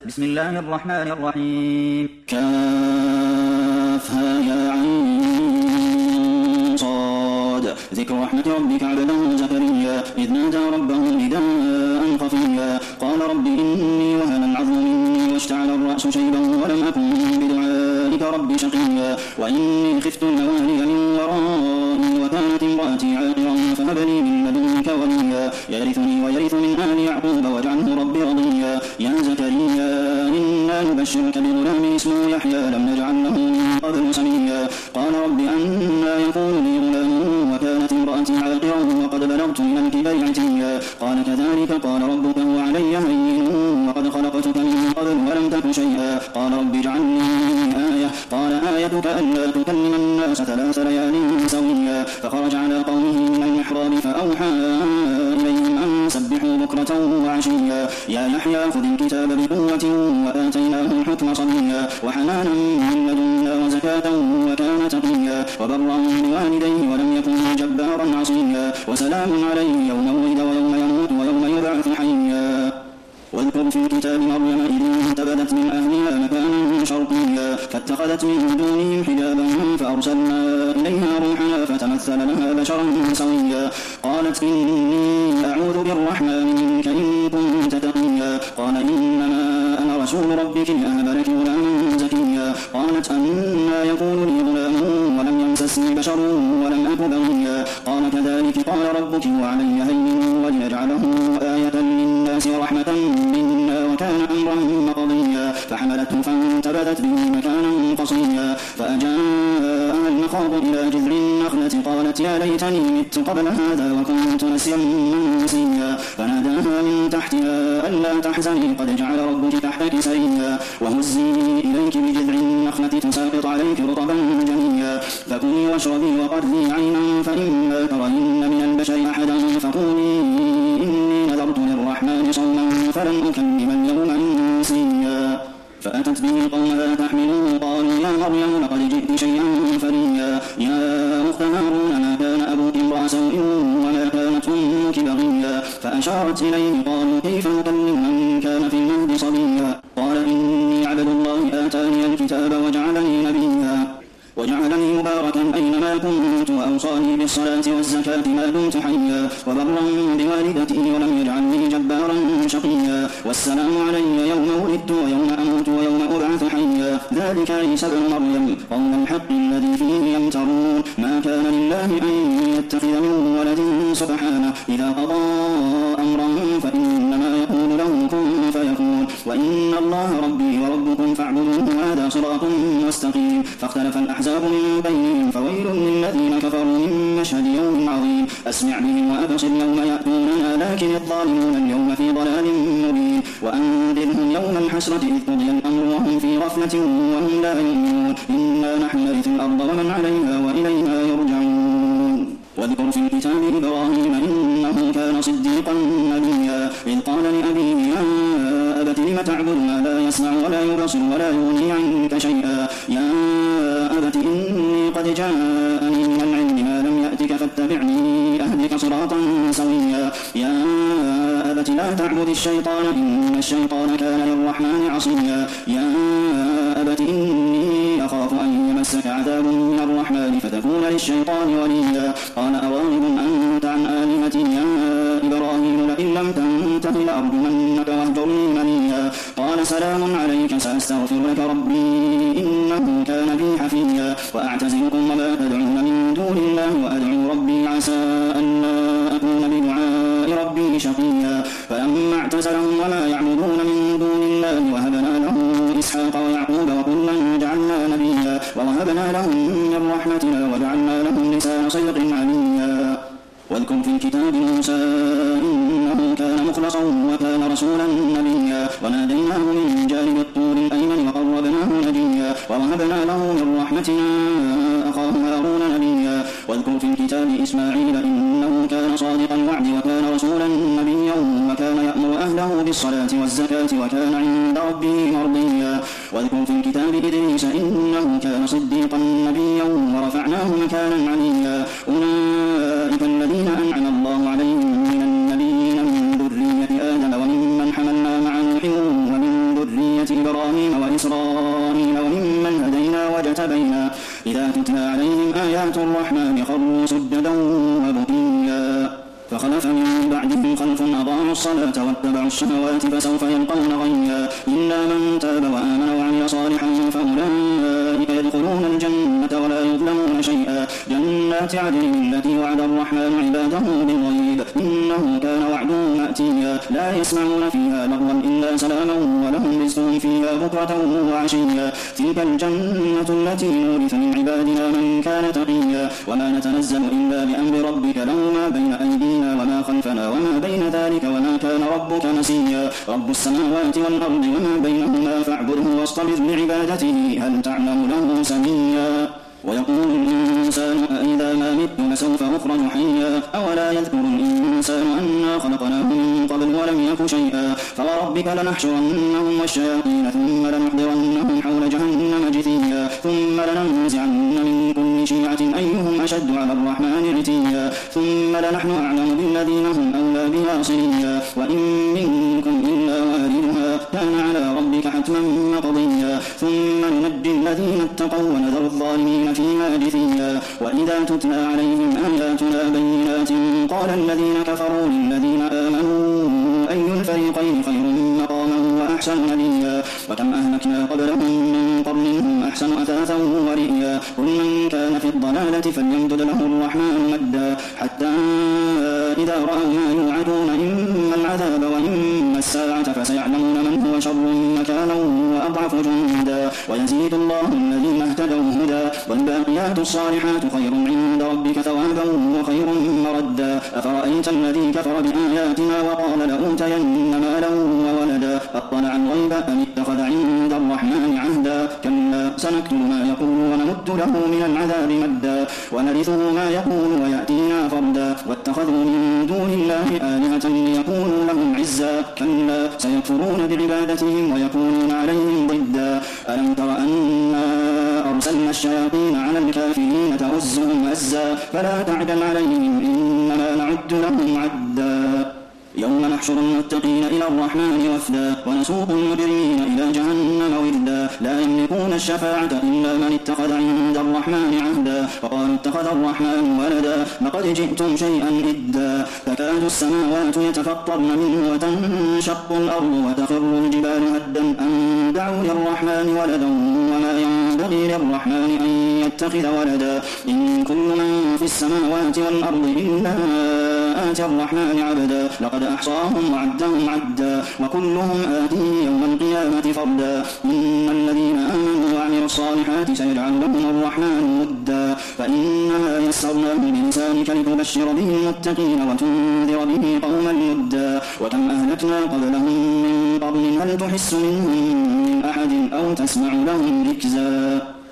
بسم الله الرحمن الرحيم. كافها يا عين صاد ذكر رحمة ربك عبده زكريا إذ نادى ربه نداء خفيا قال رب إني وهن العظم مني واشتعل الرأس شيبا ولم أكن بدعائك رب شقيا وإني خفت الموالي من ورائي وكانت امرأتي عاقرا فهب لي من لدنك وليا يرثني ويرث من آل يعقوب واجعله رب رضيا يا زكريا إنا نبشرك بغلام اسمه يحيى لم نجعل له من قبل سميا قال رب أنى يكون لي غلام وكانت امرأتي عاقرا وقد بلغت من الكبر عتيا قال كذلك قال ربك هو علي هين وقد خلقتك من قبل ولم تك شيئا قال رب اجعلني آية قال آيتك ألا تكلم الناس 3 ليال سويا فخرج على قومه من المحراب فأوحى إليهم أن سبحوا بكرة وعشيا يا يحيى خذ الكتاب بقوة وآتيناه الحكم صبيا وحنانا من لدنا وزكاة وكان تقيا وبرا بوالديه ولم يكن جبارا عصيا وسلام عليه يوم ولد ويوم يموت ويوم يبعث حيا واذكر في الكتاب مريم إذ انتبذت من أهلها مكانا شرقيا فاتخذت من دونهم حجابا فأرسلنا إليها روحنا فتمثل لها بشرا سويا قالت إني أعوذ بالرحمن منك إن كنت تقيا قال إنما أنا رسول ربك لأهب لك غلاما زكيا قالت أنى يكون لي غلام ولم يمسسني بشر ولم أك بغيا قال كذلك قال ربك وعلي هين ولنجعله آية للناس ورحمة منا وكان أمرا مقضيا فحملته فانتبذت به مكانا قصيا فأجاءها المخاض إلى جذع النخلة قالت يا ليتني مت قبل هذا وكنت نسيا منسيا فناداها من تحتها ألا تحزني قد جعل ربك تحتك سريا وهزي إليك بجذع النخلة تساقط عليك رطبا جنيا فكلي واشربي وقري عينا فإما ترين من البشر أحدا فقولي إني نذرت للرحمن صوما فلن أكلم اليوم إنسيا فأتت به قومها تحمله قالوا يا مريم لقد جئت شيئا فريا يا أخت هارون ما كان أبوك امرأ سوء وما كانت أمك بغيا فأشارت إليه قالوا كيف نكلم من كان في المهد صبيا قال إني عبد الله آتاني الكتاب وجعلني مباركا أينما كنت وأوصاني بالصلاة والزكاة ما دمت حيا وبرا بوالدتي ولم يجعلني جبارا شقيا والسلام علي يوم ولدت ويوم أموت ويوم أبعث حيا ذلك عيسى ابن مريم قول الحق الذي فيه يمترون ما كان لله أن يتخذ من ولد سبحانه إذا قضى أمرا فإنما يقول له كن فيكون وإن الله ربي وربكم فاعبدوه هذا صراط مستقيم فاختلف الأحزاب من بينهم فويل للذين كفروا من مشهد يوم عظيم أسمع بهم وأبصر يوم يأتوننا لكن الظالمون اليوم في ضلال مبين وأنذرهم يوم الحسرة إذ قضي الأمر وهم في غفلة وهم لا يؤمنون إنا نحن نرث الأرض ومن عليها وإلينا يرجعون واذكر في الكتاب إبراهيم إنه كان صديقا نبيا إذ قال لأبيه يا أبت لم تعبد ما لا يسمع ولا يبصر ولا يغني عنك شيئا يا أبت إني قد جاءني من العلم ما لم يأتك فاتبعني أهدك صراطا سويا يا أبت لا تعبد الشيطان إن الشيطان كان للرحمن عصيا يا أبت إني أخاف أن يمسك عذاب من الرحمن فتكون للشيطان وليا قال أراغب أنت عن آلهتي يا إبراهيم لئن لم تنته لأرجمنك واهجرني مليا قال سلام عليك سأستغفر لك ربي إنه كان بي حفيا وأعتزلكم وما تدعون من دون الله وأدعو ربي عسى ألا أكون بدعاء ربي شقيا فلما اعتزلهم وما يعبدون من دون الله وهبنا له إسحاق ويعقوب وكلا جعلنا نبيا ووهبنا لهم من رحمتنا وجعلنا لهم لسان صدق عليا واذكر في الكتاب موسى إنه كان مخلصا وكان رسولا نبيا وناديناه من جانب الطور الأيمن وقربناه نجيا ووهبنا له من رحمتنا أخاه هارون نبيا واذكر في الكتاب إسماعيل إنه كان صادق الوعد وكان رسولا نبيا وكان يأمر أهله بالصلاة والزكاة وكان عند ربه مرضيا واذكر في الكتاب إدريس إنه كان صديقا نبيا ورفعناه مكانا عليا أولئك الذين أنعم الله عليهم من النبيين من ذرية آدم وممن حملنا مع نوح ومن ذرية ملة إبراهيم وإسرائيل وممن هدينا واجتبينا إذا تتلى عليهم آيات الرحمن خروا سجدا وبكيا فخلف من بعدهم خلف أضاعوا الصلاة واتبعوا الشهوات فسوف يلقون غيا إلا من تاب وآمن وعمل صالحا فأولئك يدخلون الجنة ولا يظلمون شيئا جنات عدن التي وعد الرحمن عباده بالغيب إنه كان وعده مأتيا لا يسمعون فيها لغوا إلا سلاما ولهم رزقهم فيها بكرة وعشيا تلك الجنة التي نورث من عبادنا من كان تقيا وما نتنزل إلا بأمر ربك له ما بين أيدينا وما خلفنا وما بين ذلك وما كان ربك نسيا رب السماوات والأرض وما بينهما فاعبده واصطبر لعبادته هل تعلم له سميا ويقول الإنسان أإذا ما مت لسوف أخرج حيا أولا يذكر الإنسان أنا خلقناه من قبل ولم يك شيئا فوربك لنحشرنهم والشياطين ثم لنحضرنهم حول جهنم جثيا ثم لننزعن من كل شيعة أيهم أشد على الرحمن عتيا ثم لنحن أعلم بالذين هم أولى بها صليا وإن منكم إلا واردها كان على ربك حتما مقضيا ثم ننجي الذين اتقوا ونذر الظالمين فيها جثيا وإذا تتلى عليهم آياتنا بينات قال الذين كفروا للذين آمنوا أي الفريقين خير مقاما وأحسن نديا وكم أهلكنا قبلهم من قرن هم أحسن أثاثا ورئيا قل من كان في الضلالة فليمدد له الرحمن مدا حتى إذا رأوا ما يوعدون إما العذاب وإما الساعة فسيعلمون من هو شر مكانا وأضعف جندا ويزيد الله الذين اهتدوا هدى والباقيات الصالحات خير عند ربك ثوابا وخير مردا أفرأيت الذي كفر بآياتنا وقال لأوتين مالا وولدا أطلع الغيب أم اتخذ عند الرحمن عهدا كلا سنكتب ما يقول ونمد له من العذاب مدا ونرثه ما يقول ويأتينا فردا واتخذوا من دون الله آلهة ليكونوا لهم عزا كلا سيكفرون بعبادتهم ويكونون عليهم ضدا ألم تر أنا أرسلنا الشياطين على الكافرين تؤزهم أزا فلا تعجل عليهم إنما نعد لهم عدا يوم نحشر المتقين إلى الرحمن وفدا ونسوق المجرمين إلى جهنم وردا لا يملكون الشفاعة إلا من اتخذ عند الرحمن عهدا وقالوا اتخذ الرحمن ولدا لقد جئتم شيئا إدا تكاد السماوات يتفطرن منه وتنشق الأرض وتخر الجبال هدا أن دعوا للرحمن ولدا وما ينبغي للرحمن أن يتخذ ولدا إن كل من في السماوات والأرض إلا آتي الرحمن عبدا لقد أحصاهم وعدهم عدا وكلهم آتيه يوم القيامة فردا إن الذين آمنوا وعملوا الصالحات سيجعل لهم الرحمن مدا فإنما يسرناه بلسانك لتبشر به المتقين وتنذر به قوما لدا وكم أهلكنا قبلهم من قرن هل تحس منهم من أحد أو تسمع لهم ركزا